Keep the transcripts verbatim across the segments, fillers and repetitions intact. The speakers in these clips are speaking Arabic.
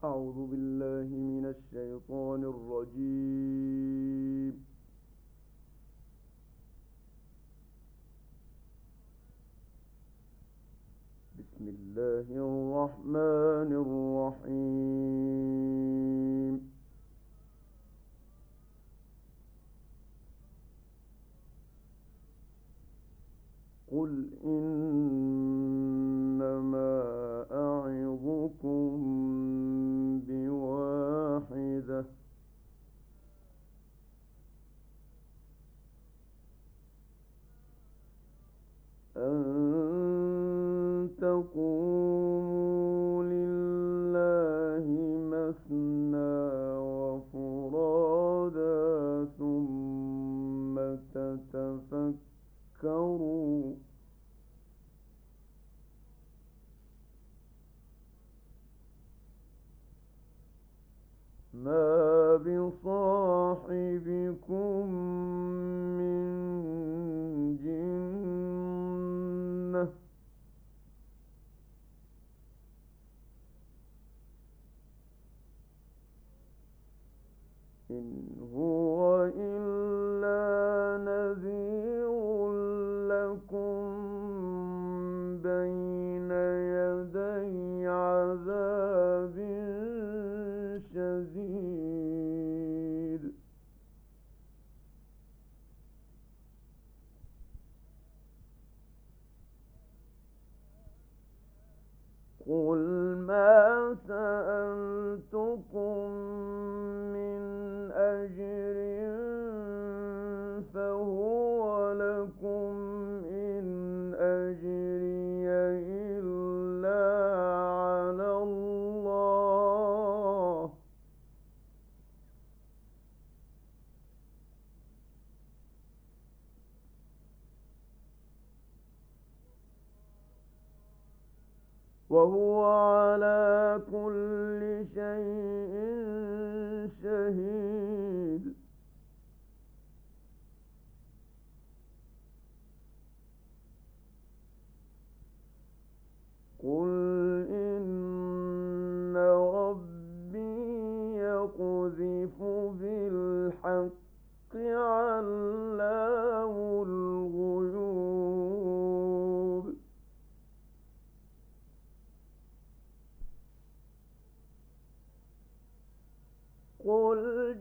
أعوذ بالله من الشيطان الرجيم. بسم الله الرحمن الرحيم. قل إنما أعظكم بواحدة، أن تقوموا لله مثنى وفرادا ثم تتفكروا ما بصاحبكم من جنة، إن هو إلا نذير لكم بين يدي عذاب شديد. قل ما سألتكم من أجر فهو لكم، إن أجري إلا على الله، وهو على كل شيء شهيد. قل إن ربي يقذف بالحق علام الغيوب. قل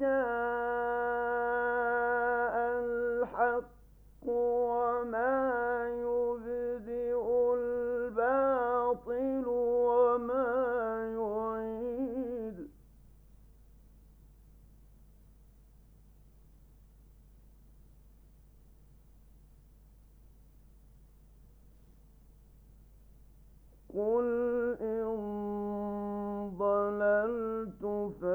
جاء الحق وما يبدئ الباطل وما يعيد. قل إن ضللت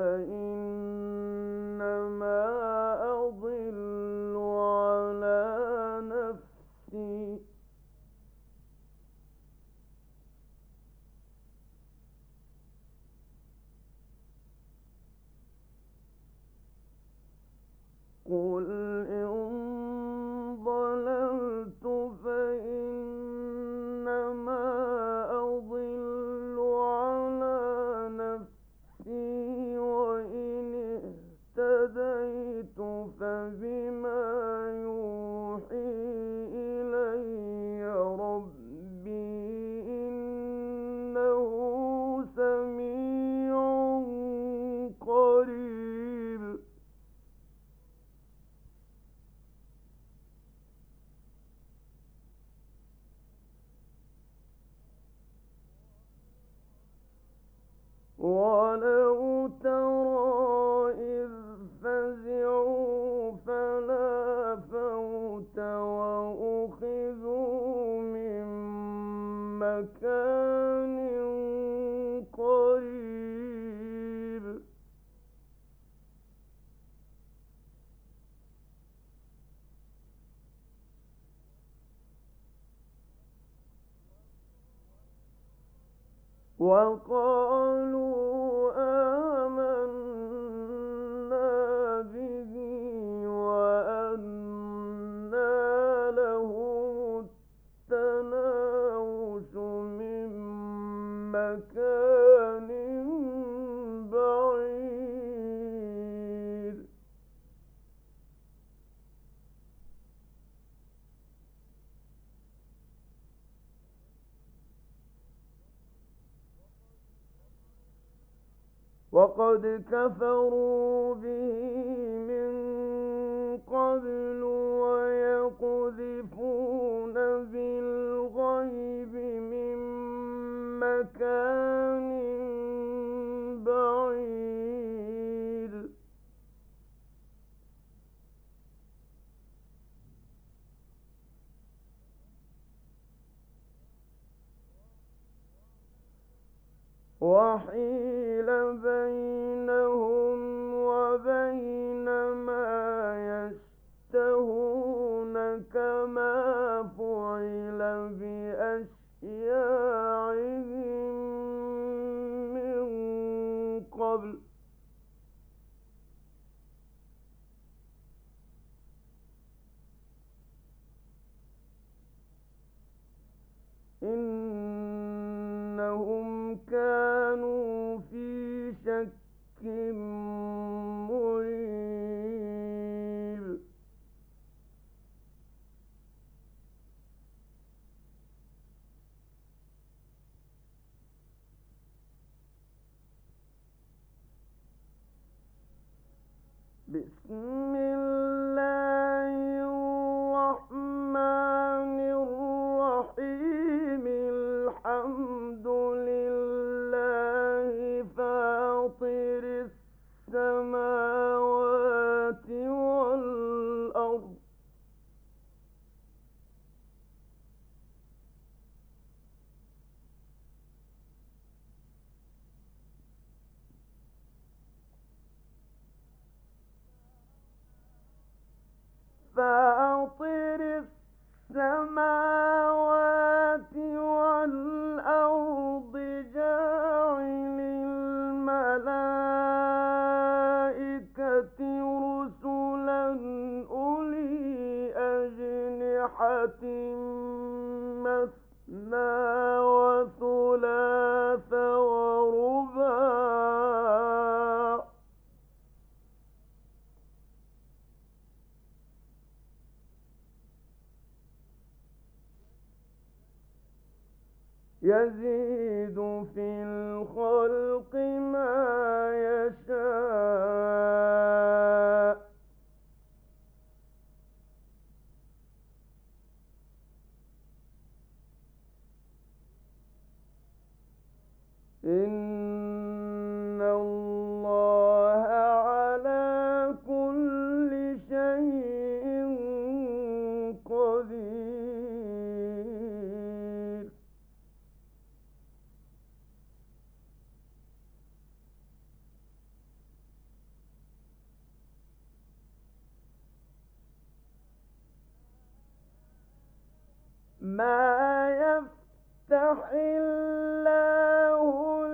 فإنما أضل على نفسي، قل إن ضللت فإنما أضل على نفسي، وإن اهتديت فبما يوحي إلي ربي إنه سميع قريب. ولو ترى إذ فزعوا فلا فوت وأخذوا من مكان قريب. وقالوا آمنا به وأنى لهم التناوش من مكان وقد كفروا به من قبل ويقذفون بالغيب من مكان بعيد وحيل بينهم وبين ما يشتهون كما فعل بأشياعهم من قبل إنهم كانوا في شك مريب بسم الله الرحمن الرحيم الحمد لله فاطر السماوات والأرض فاطر السماوات والأرض جاعل الملائكة رسلا أولي أجنحة مثنى وثلاث ورباع يزيد في الخلق ما يشاء إن الله على كل شيء قدير ما يفتح الله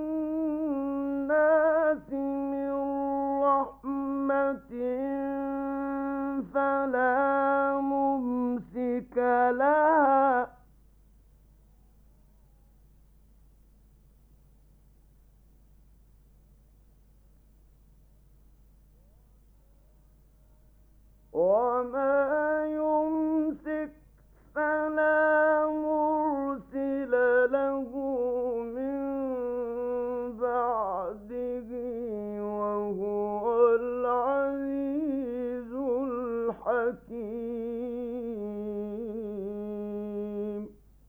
للناس من رحمة فلا ممسك لها وما يمسك فلا مرسل له من بعده وهو العزيز الحكيم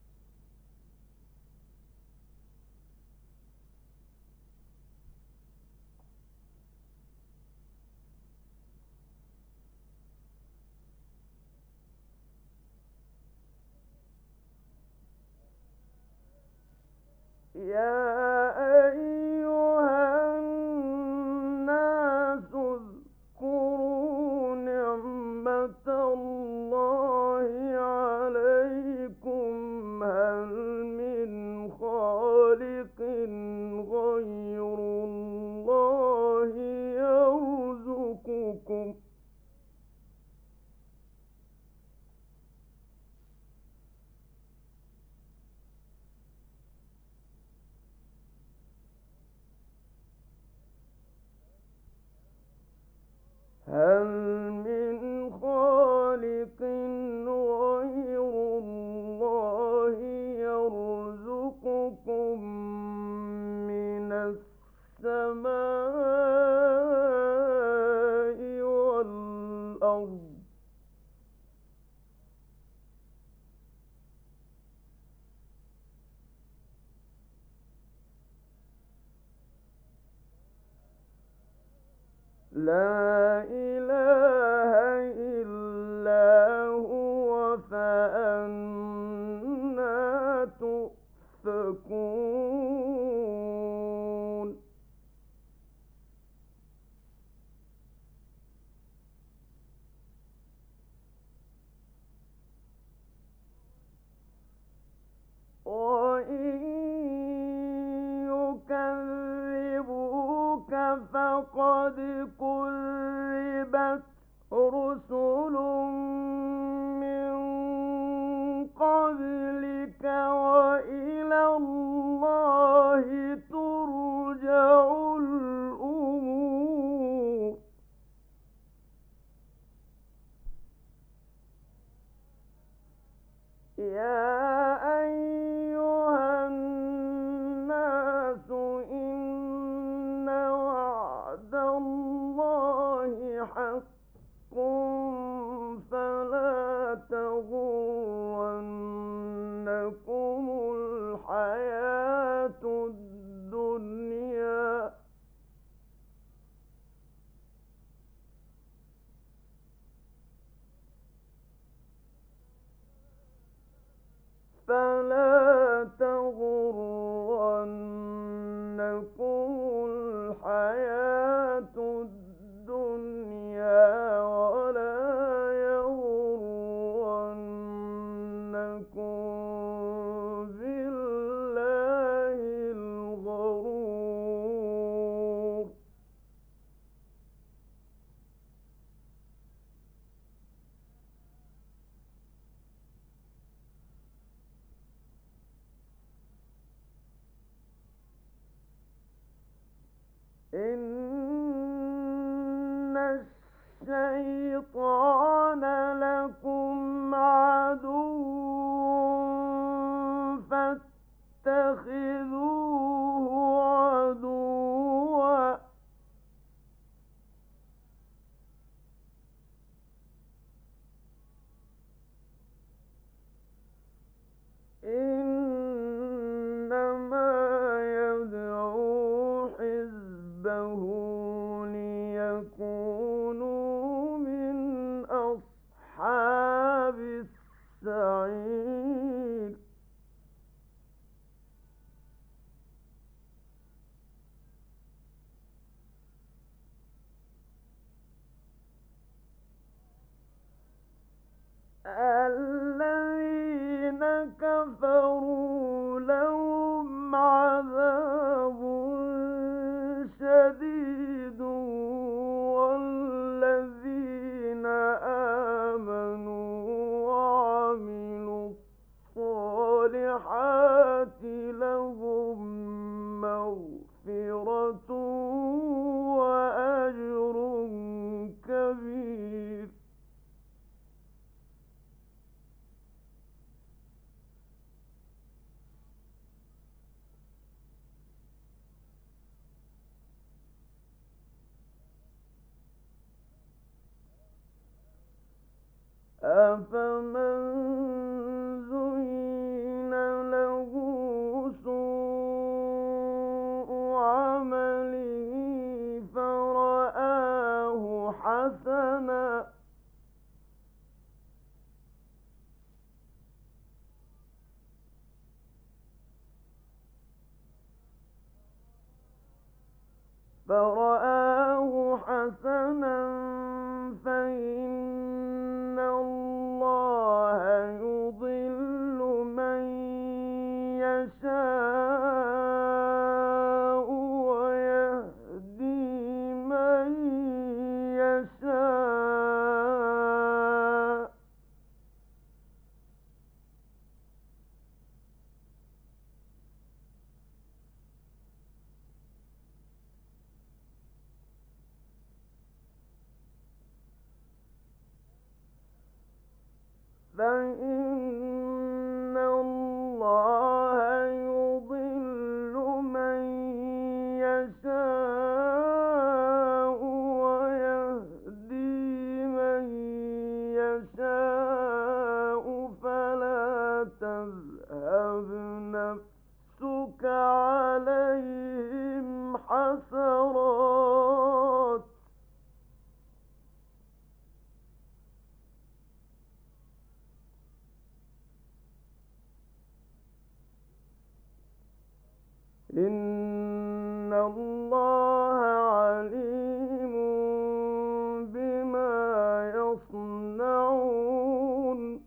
يا أيها الناس اذكروا نعمة الله عليكم هل من خالق غير الله يرزقكم السماء والأرض لا إله إلا هو فأنى تؤفكون وإن يكذبوك فقد كذبت رسل من قبلك وإلى الله ترجع الأمور يا أيها الناس إن وعد الله حق فلا تغرنكم الحياة الدنيا فلا تغرنكم الحياة الدنيا ولا يغرنكم بالله الغرور إن الشيطان لكم عدو فاتخذوه عدوا إنما يدعو حزبه ليكونوا من أصحاب السعير الذين كفروا لهم عذاب شديد والذين آمنوا وعملوا الصالحات لهم مغفرة وأجر كبير أفمن زين له سوء عمله فرآه حسنا فرآه حسنا فإن الله يضل من يشاء ويهدي من يشاء فإن الله يضل من يشاء إن الله عليم بما يصنعون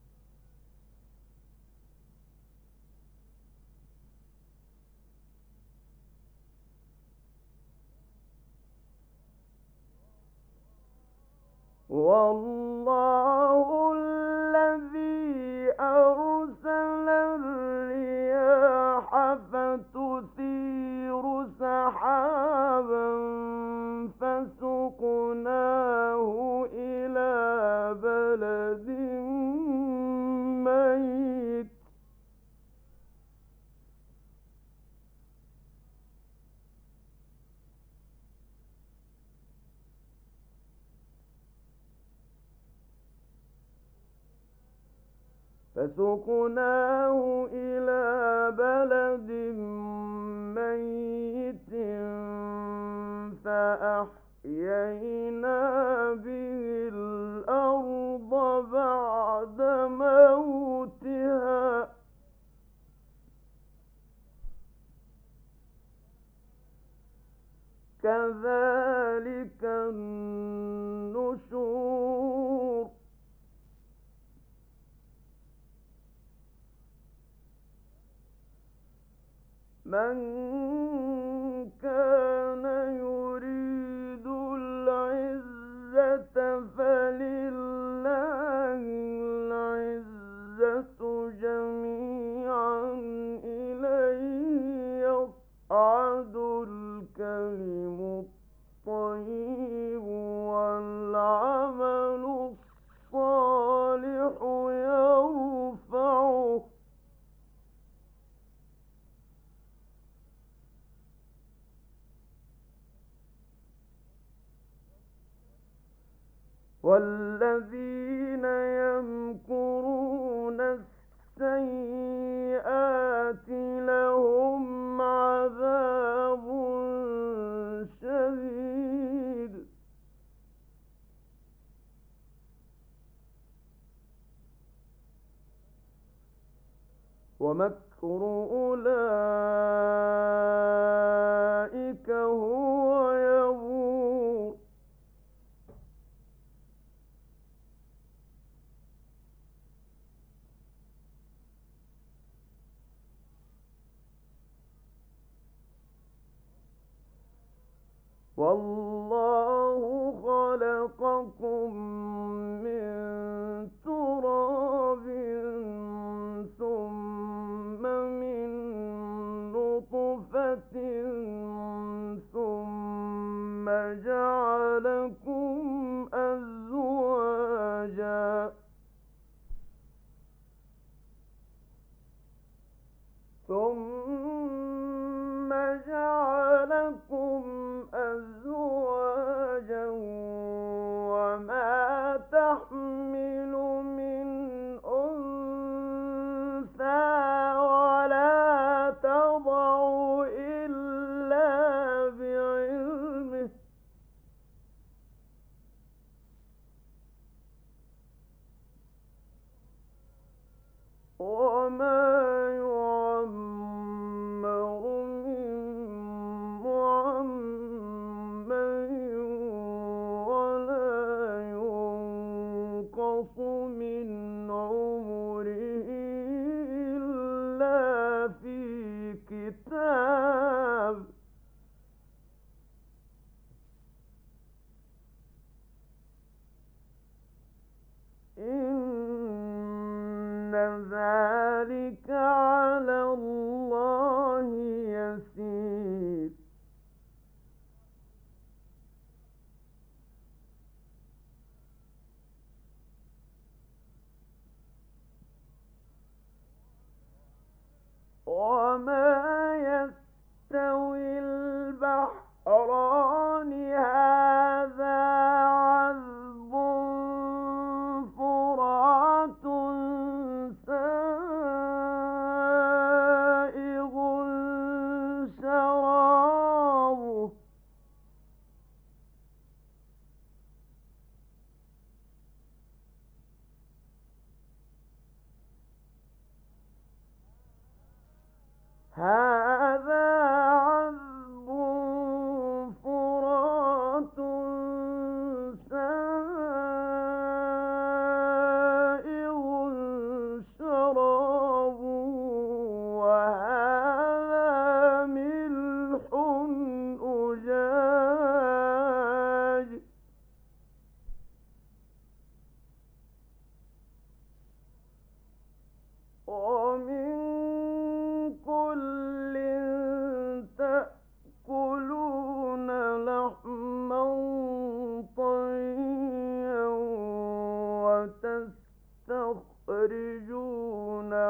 والله الذي أرسل الرياح فتثير سحابا فسقناه إلى بلد ميت فسقناه إلى بلد ميت فأحيينا به الأرض بعد موتها كذلك النشور من كان يريد العزة فلله العزة جميعا إليه يصعد الكلم الطيب والعمل الصالح يرفعه والذين يمكرون السيئات لهم عذاب شديد ومكر أولئك هو يبور والله خلقكم من تراب ثم من نطفة ثم جعلكم أزواجا ثم جعلكم أزواجا وما تحمل من أنثى ولا تضع إلا بعلمه وما من عمره إلا في كتاب إن ذلك على الله يسير وما يستوي البحران هذا عذب فرات سائغ شرابه هذا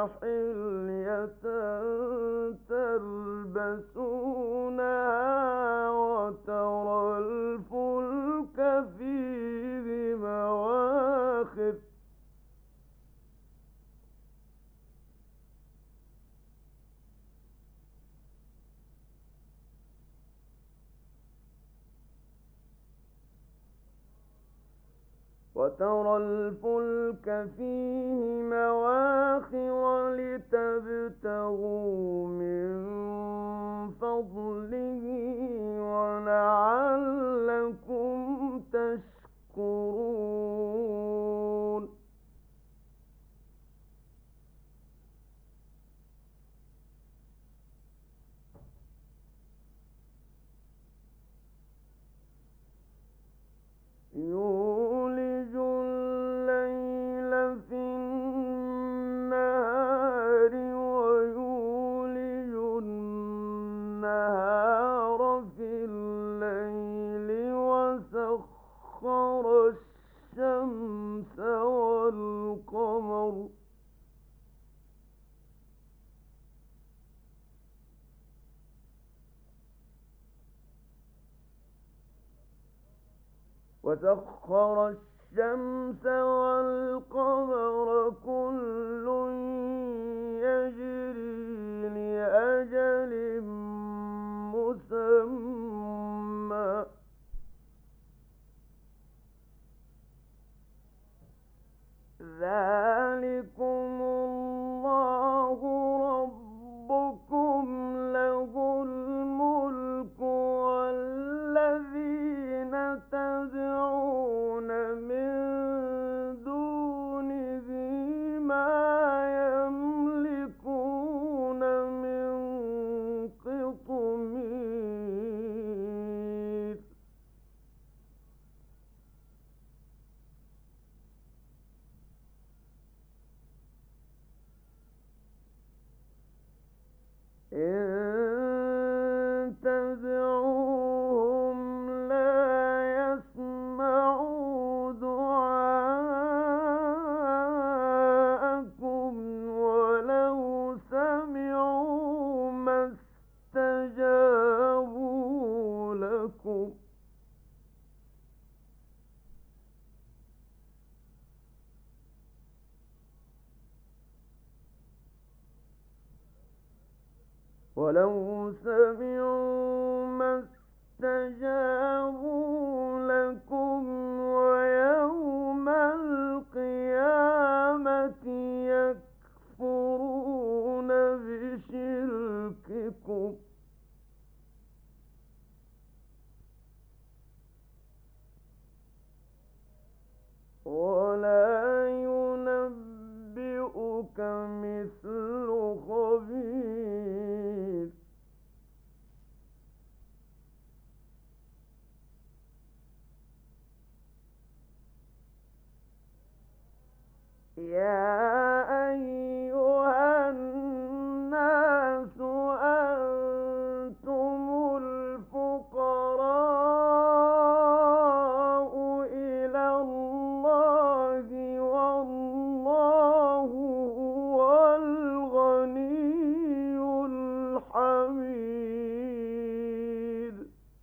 حلية تلبسونها وترى الفلك فيه مواخر وترى الفلك فيه مواخر لتبتغوا من فضله ولعلكم تشكرون يولج الليل في النهار ويولج النهار في الليل وسخر الشمس والقمر وسخر الشمس والقمر كل يجري لأجل مسمى ذلكم الله ربكم له الملك والذين تدعون من دونه ما يملكون من قطمير إن تدعوهم لا يسمعوا دعاءكم ولو سمعوا ما استجابوا لكم ولو سمعوا ما استجابوا لكم ويوم القيامة يكفرون بشرككم ولا ينبئك مثل خبير يا أيها الناس أنتم الفقراء إلى الله والله هو الغني الحميد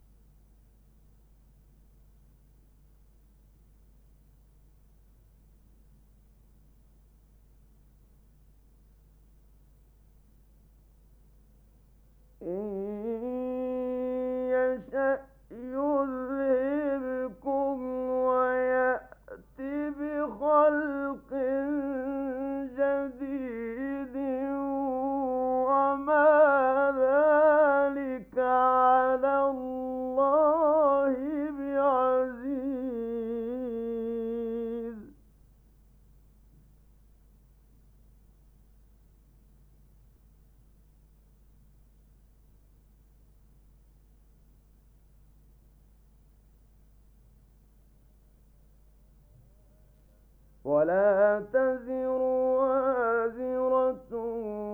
إن يشأ يذهبكم ويأت بخلق جديد وما ذلك على الله بعزيز ولا تزر وازرة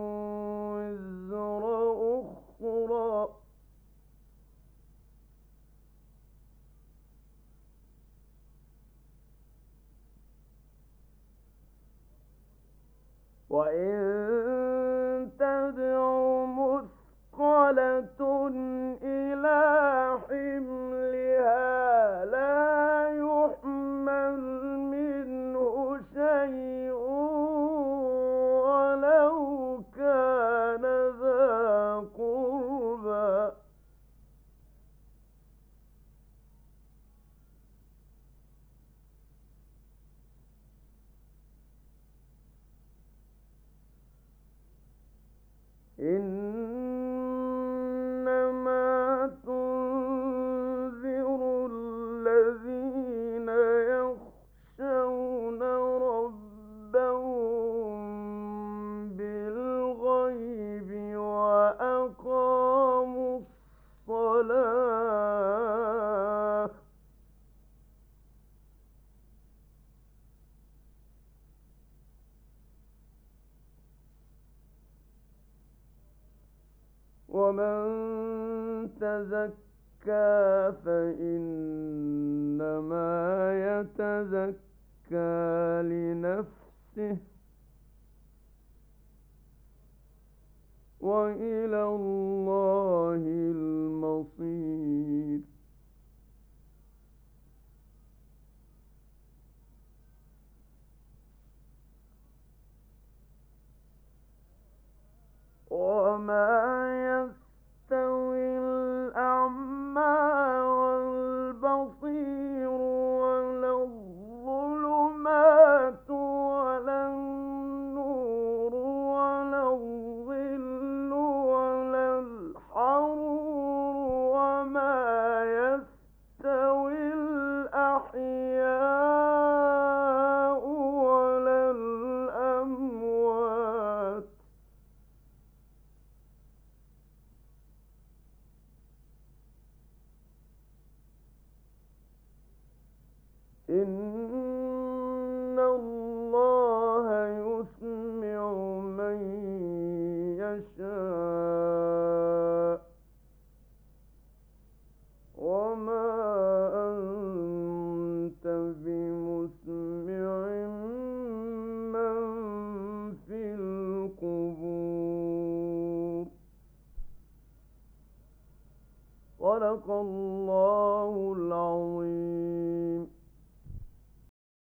وزر أخرى وإن وأقاموا الصلاة ومن تزكى فإنما يتزكى لنفسه وإلى الله المصير. وما يستوي الأعمى والبصير ولا الظلمات ولا النور ولا الظل ولا الحرور وما يستوي الأحياء ولا الأموات إن الله يسمع من يشاء وما أنت بمسمع من في القبور. صدق الله